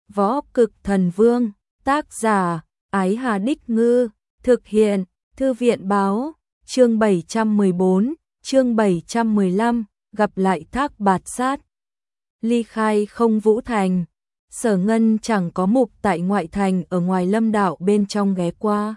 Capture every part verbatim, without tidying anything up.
Võ Cực Thần Vương, tác giả, Ái Hà Đích Ngư, thực hiện, Thư viện báo, chương bảy trăm mười bốn, chương bảy trăm mười lăm, gặp lại Thác Bạt Sát. Ly khai Không Vũ Thành, Sở Ngân chẳng có mục tại ngoại thành ở ngoài Lâm Đạo bên trong ghé qua.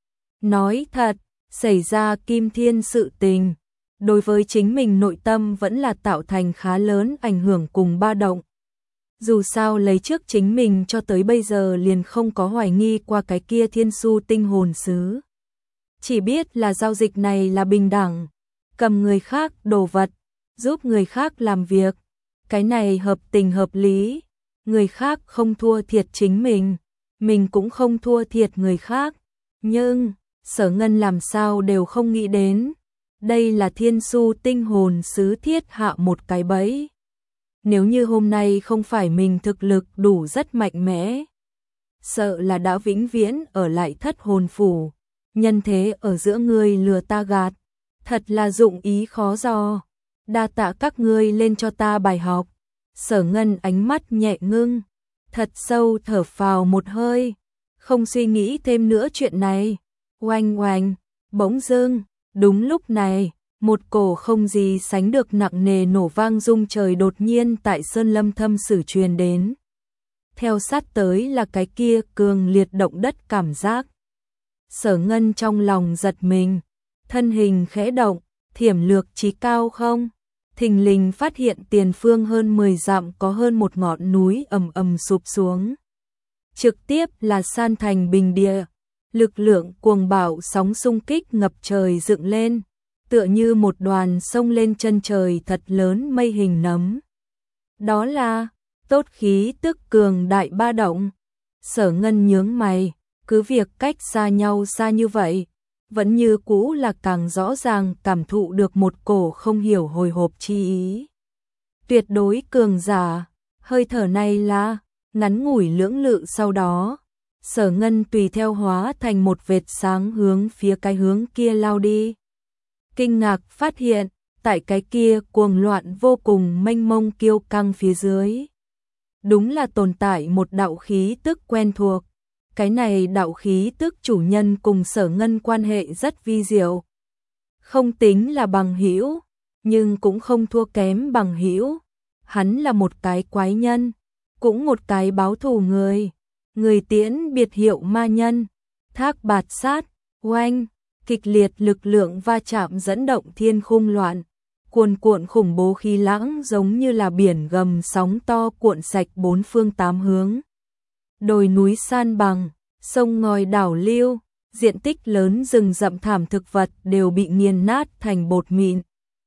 Nói thật, xảy ra Kim Thiên sự tình, đối với chính mình nội tâm vẫn là tạo thành khá lớn ảnh hưởng cùng ba động. Dù sao lấy trước chính mình cho tới bây giờ liền không có hoài nghi qua cái kia Thiên Su tinh hồn sứ. Chỉ biết là giao dịch này là bình đẳng, cầm người khác đồ vật, giúp người khác làm việc, cái này hợp tình hợp lý, người khác không thua thiệt chính mình, mình cũng không thua thiệt người khác, nhưng Sở Ngân làm sao đều không nghĩ đến, đây là Thiên Su tinh hồn sứ thiết hạ một cái bẫy. Nếu như hôm nay không phải mình thực lực đủ rất mạnh mẽ, sợ là đã vĩnh viễn ở lại Thất Hồn Phủ, nhân thế ở giữa ngươi lừa ta gạt, thật là dụng ý khó dò, đa tạ các ngươi lên cho ta bài học. Sở Ngân ánh mắt nhẹ ngưng, thật sâu thở phào một hơi, không suy nghĩ thêm nữa chuyện này. Oanh oanh, bỗng dưng, đúng lúc này, một cổ không gì sánh được nặng nề nổ vang rung trời đột nhiên tại Sơn Lâm Thâm Sử truyền đến. Theo sát tới là cái kia cường liệt động đất cảm giác. Sở Ngân trong lòng giật mình, thân hình khẽ động, thiểm lược chí cao không, thình lình phát hiện tiền phương hơn mười dặm có hơn một ngọn núi ầm ầm sụp xuống. Trực tiếp là san thành bình địa, lực lượng cuồng bạo sóng xung kích ngập trời dựng lên, tựa như một đoàn sông lên chân trời thật lớn mây hình nấm. Đó là tốt khí tức cường đại ba động. Sở Ngân nhướng mày, cứ việc cách xa nhau xa như vậy, vẫn như cũ là càng rõ ràng cảm thụ được một cổ không hiểu hồi hộp chi ý. Tuyệt đối cường giả, hơi thở này là ngắn ngủi lưỡng lự, sau đó Sở Ngân tùy theo hóa thành một vệt sáng hướng phía cái hướng kia lao đi. Kinh ngạc phát hiện, tại cái kia cuồng loạn vô cùng mênh mông kiêu căng phía dưới, đúng là tồn tại một đạo khí tức quen thuộc. Cái này đạo khí tức chủ nhân cùng Sở Ngân quan hệ rất vi diệu. Không tính là bằng hữu, nhưng cũng không thua kém bằng hữu. Hắn là một cái quái nhân, cũng một cái báo thù người. Người tiễn biệt hiệu ma nhân, Thác Bạt Sát. Oanh, kịch liệt lực lượng va chạm dẫn động thiên khung loạn, cuồn cuộn khủng bố khí lãng giống như là biển gầm sóng to cuộn sạch bốn phương tám hướng. Đồi núi san bằng, sông ngòi đảo lưu, diện tích lớn rừng rậm thảm thực vật đều bị nghiền nát thành bột mịn.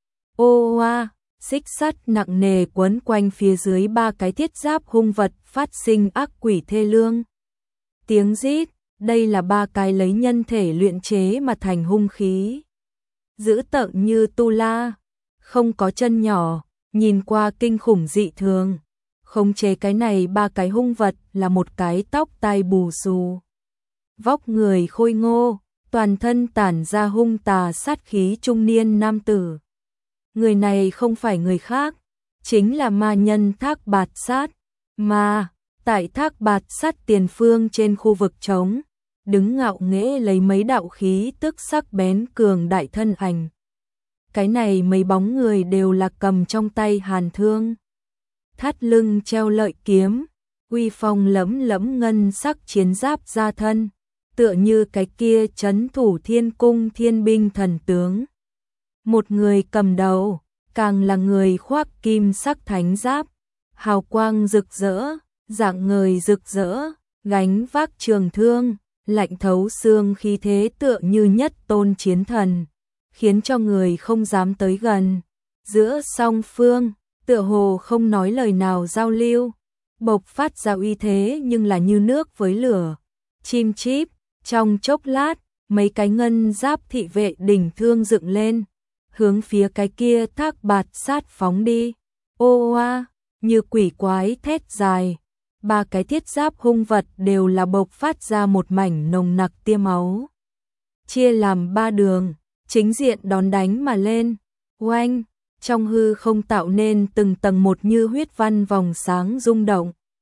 Ô oa, xích sắt nặng nề quấn quanh phía dưới ba cái thiết giáp hung vật phát sinh ác quỷ thê lương. Tiếng rít, đây là ba cái lấy nhân thể luyện chế mà thành hung khí. Dữ tợn như tu la, không có chân nhỏ, nhìn qua kinh khủng dị thường. Khống chế cái này ba cái hung vật là một cái tóc tai bù xù, vóc người khôi ngô, toàn thân tản ra hung tà sát khí trung niên nam tử. Người này không phải người khác, chính là ma nhân Thác Bạt Sát. Mà tại Thác Bạt Sát tiền phương trên khu vực trống, đứng ngạo nghễ lấy mấy đạo khí tức sắc bén cường đại thân ảnh. Cái này mấy bóng người đều là cầm trong tay hàn thương, thắt lưng treo lợi kiếm, uy phong lẫm lẫm ngân sắc chiến giáp ra thân, tựa như cái kia trấn thủ thiên cung thiên binh thần tướng. Một người cầm đầu, càng là người khoác kim sắc thánh giáp, hào quang rực rỡ, dạng người rực rỡ, gánh vác trường thương, lạnh thấu xương khí thế tựa như nhất tôn chiến thần, khiến cho người không dám tới gần. Giữa song phương, tựa hồ không nói lời nào giao lưu, bộc phát ra uy thế nhưng là như nước với lửa. Chim chíp, trong chốc lát, mấy cái ngân giáp thị vệ đỉnh thương dựng lên, hướng phía cái kia Thác Bạt Sát phóng đi. Ô oa, như quỷ quái thét dài, ba cái thiết giáp hung vật đều là bộc phát ra một mảnh nồng nặc tia máu. Chia làm ba đường, chính diện đón đánh mà lên. Oanh, trong hư không tạo nên từng tầng một như huyết văn vòng sáng rung động.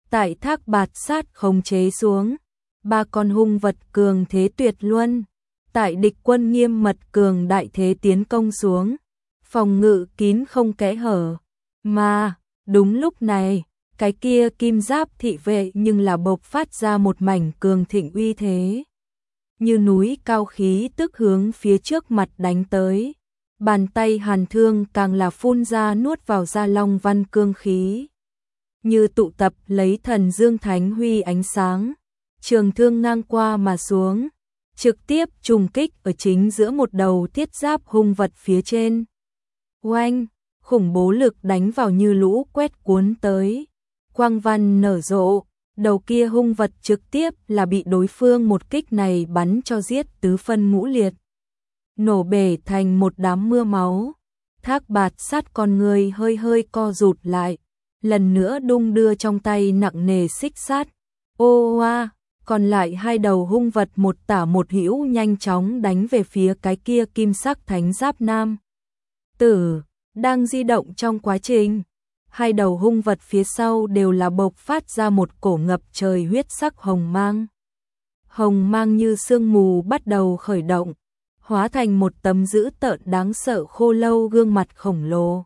tại Thác Bạt Sát khống chế xuống, ba con hung vật cường thế tuyệt luân, tại địch quân nghiêm mật cường đại thế tiến công xuống, phòng ngự kín không kẽ hở, mà đúng lúc này, cái kia kim giáp thị vệ nhưng là bộc phát ra một mảnh cường thịnh uy thế, như núi cao khí tức hướng phía trước mặt đánh tới. Bàn tay Hàn Thương càng là phun ra nuốt vào ra long văn cương khí, như tụ tập lấy thần dương thánh huy ánh sáng, trường thương ngang qua mà xuống, trực tiếp trùng kích ở chính giữa một đầu thiết giáp hung vật phía trên. Oanh, khủng bố lực đánh vào như lũ quét cuốn tới, quang văn nở rộ, đầu kia hung vật trực tiếp là bị đối phương một kích này bắn cho giết tứ phân ngũ liệt, nổ bể thành một đám mưa máu. Thác Bạt Sát con người hơi hơi co rụt lại, lần nữa đung đưa trong tay nặng nề xích sát. Ô oa, còn lại hai đầu hung vật một tả một hữu nhanh chóng đánh về phía cái kia kim sắc thánh giáp nam tử, đang di động trong quá trình. Hai đầu hung vật phía sau đều là bộc phát ra một cổ ngập trời huyết sắc hồng mang. Hồng mang như sương mù bắt đầu khởi động, hóa thành một tấm dữ tợn đáng sợ khô lâu gương mặt khổng lồ.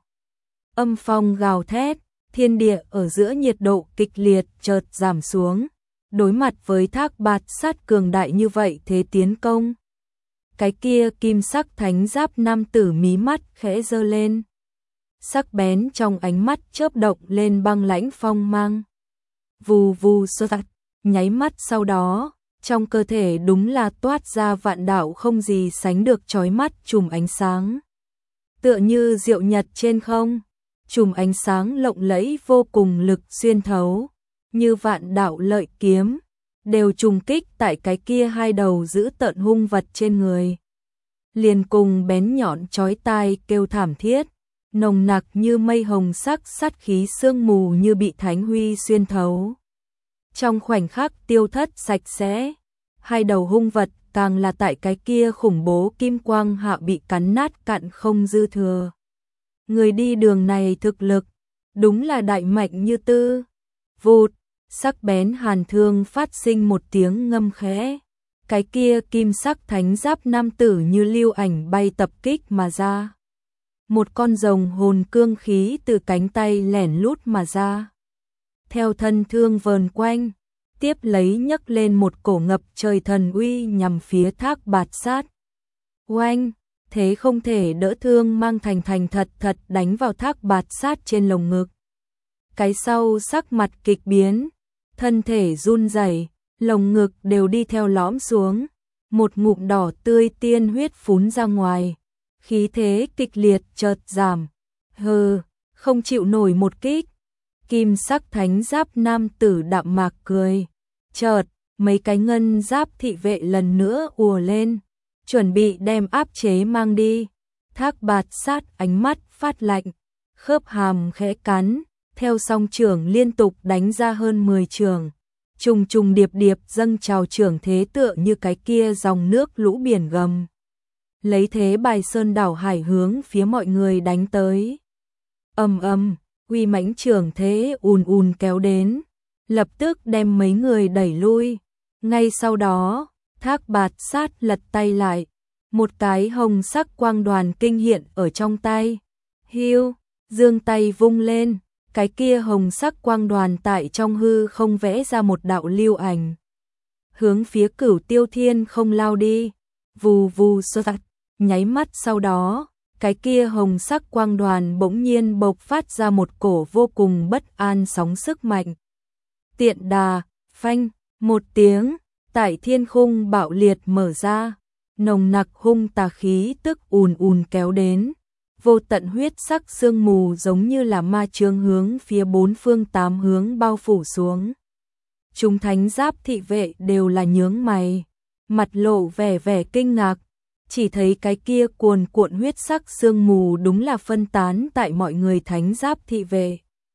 Âm phong gào thét, thiên địa ở giữa nhiệt độ kịch liệt chợt giảm xuống, đối mặt với Thác Bạt Sát cường đại như vậy thế tiến công. Cái kia kim sắc thánh giáp nam tử mí mắt khẽ giơ lên, sắc bén trong ánh mắt chớp động lên băng lãnh phong mang. Vù vù sơ tạt, nháy mắt sau đó, trong cơ thể đúng là toát ra vạn đạo không gì sánh được chói mắt chùm ánh sáng. Tựa như diệu nhật trên không, chùm ánh sáng lộng lẫy vô cùng lực xuyên thấu, như vạn đạo lợi kiếm, đều trùng kích tại cái kia hai đầu giữ tợn hung vật trên người. Liền cùng bén nhọn chói tai kêu thảm thiết, nồng nặc như mây hồng sắc sát khí sương mù như bị thánh huy xuyên thấu. Trong khoảnh khắc tiêu thất sạch sẽ, hai đầu hung vật càng là tại cái kia khủng bố kim quang hạ bị cắn nát cạn không dư thừa. Người đi đường này thực lực, đúng là đại mạnh như tư. Vụt, sắc bén hàn thương phát sinh một tiếng ngâm khẽ. Cái kia kim sắc thánh giáp nam tử như lưu ảnh bay tập kích mà ra. Một con rồng hồn cương khí từ cánh tay lẻn lút mà ra. Theo thân thương vờn quanh, tiếp lấy nhấc lên một cổ ngập trời thần uy nhằm phía Thác Bạt Sát. Oanh, thế không thể đỡ thương mang thành thành thật thật đánh vào Thác Bạt Sát trên lồng ngực. Cái sau sắc mặt kịch biến, thân thể run rẩy, lồng ngực đều đi theo lõm xuống, một ngụm đỏ tươi tiên huyết phún ra ngoài, khí thế kịch liệt chợt giảm. Hừ, không chịu nổi một kích. Kim sắc thánh giáp nam tử đạm mạc cười. Chợt, mấy cái ngân giáp thị vệ lần nữa ùa lên, chuẩn bị đem áp chế mang đi. Thác Bạt Sát ánh mắt phát lạnh, khớp hàm khẽ cắn, theo song trưởng liên tục đánh ra hơn mười trường, trùng trùng điệp điệp dâng trào trưởng thế tựa như cái kia dòng nước lũ biển gầm. Lấy thế bài sơn đảo hải hướng phía mọi người đánh tới. Ầm ầm, uy mãnh trưởng thế ùn ùn kéo đến, lập tức đem mấy người đẩy lui. Ngay sau đó, Thác Bạt Sát lật tay lại, một cái hồng sắc quang đoàn kinh hiện ở trong tay. Hiu, giương tay vung lên, cái kia hồng sắc quang đoàn tại trong hư không vẽ ra một đạo lưu ảnh, hướng phía Cửu Tiêu Thiên không lao đi. Vù vù sơ tạt, nháy mắt sau đó, cái kia hồng sắc quang đoàn bỗng nhiên bộc phát ra một cổ vô cùng bất an sóng sức mạnh. Tiện đà, phanh, một tiếng, tại thiên khung bạo liệt mở ra, nồng nặc hung tà khí tức ùn ùn kéo đến, vô tận huyết sắc sương mù giống như là ma chướng hướng phía bốn phương tám hướng bao phủ xuống. Chúng thánh giáp thị vệ đều là nhướng mày, mặt lộ vẻ vẻ kinh ngạc, chỉ thấy cái kia cuồn cuộn huyết sắc sương mù đúng là phân tán tại mọi người thánh giáp thị vệ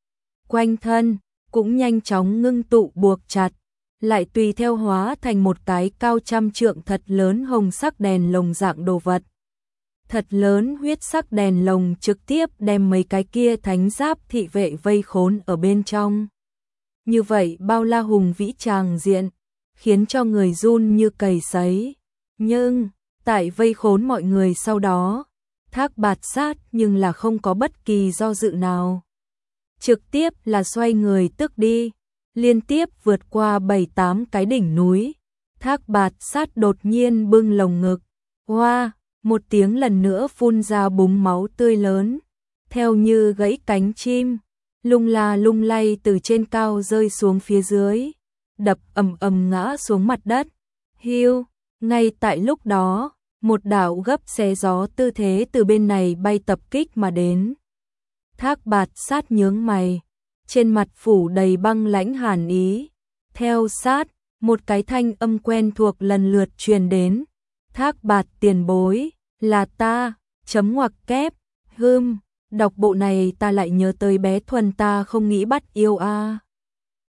quanh thân, cũng nhanh chóng ngưng tụ buộc chặt, lại tùy theo hóa thành một cái cao trăm trượng thật lớn hồng sắc đèn lồng dạng đồ vật. Thật lớn huyết sắc đèn lồng trực tiếp đem mấy cái kia thánh giáp thị vệ vây khốn ở bên trong. như vậy bao la hùng vĩ tràng diện, khiến cho người run như cầy sấy. Nhưng, tại vây khốn mọi người sau đó, Thác Bạt Sát nhưng là không có bất kỳ do dự nào. Trực tiếp là xoay người tức đi, liên tiếp vượt qua bảy tám cái đỉnh núi. Thác Bạt Sát đột nhiên bưng lồng ngực, hoa, một tiếng lần nữa phun ra búng máu tươi lớn, theo như gãy cánh chim, lung la lung lay từ trên cao rơi xuống phía dưới, đập ầm ầm ngã xuống mặt đất. Hiu, ngay tại lúc đó, một đạo gấp xé gió tư thế từ bên này bay tập kích mà đến. Thác Bạt Sát nhướng mày, trên mặt phủ đầy băng lãnh hàn ý. Theo sát, một cái thanh âm quen thuộc lần lượt truyền đến. Thác Bạt tiền bối, là ta, chấm ngoặc kép, hưm, đọc bộ này ta lại nhớ tới bé Thuần ta không nghĩ bắt yêu a.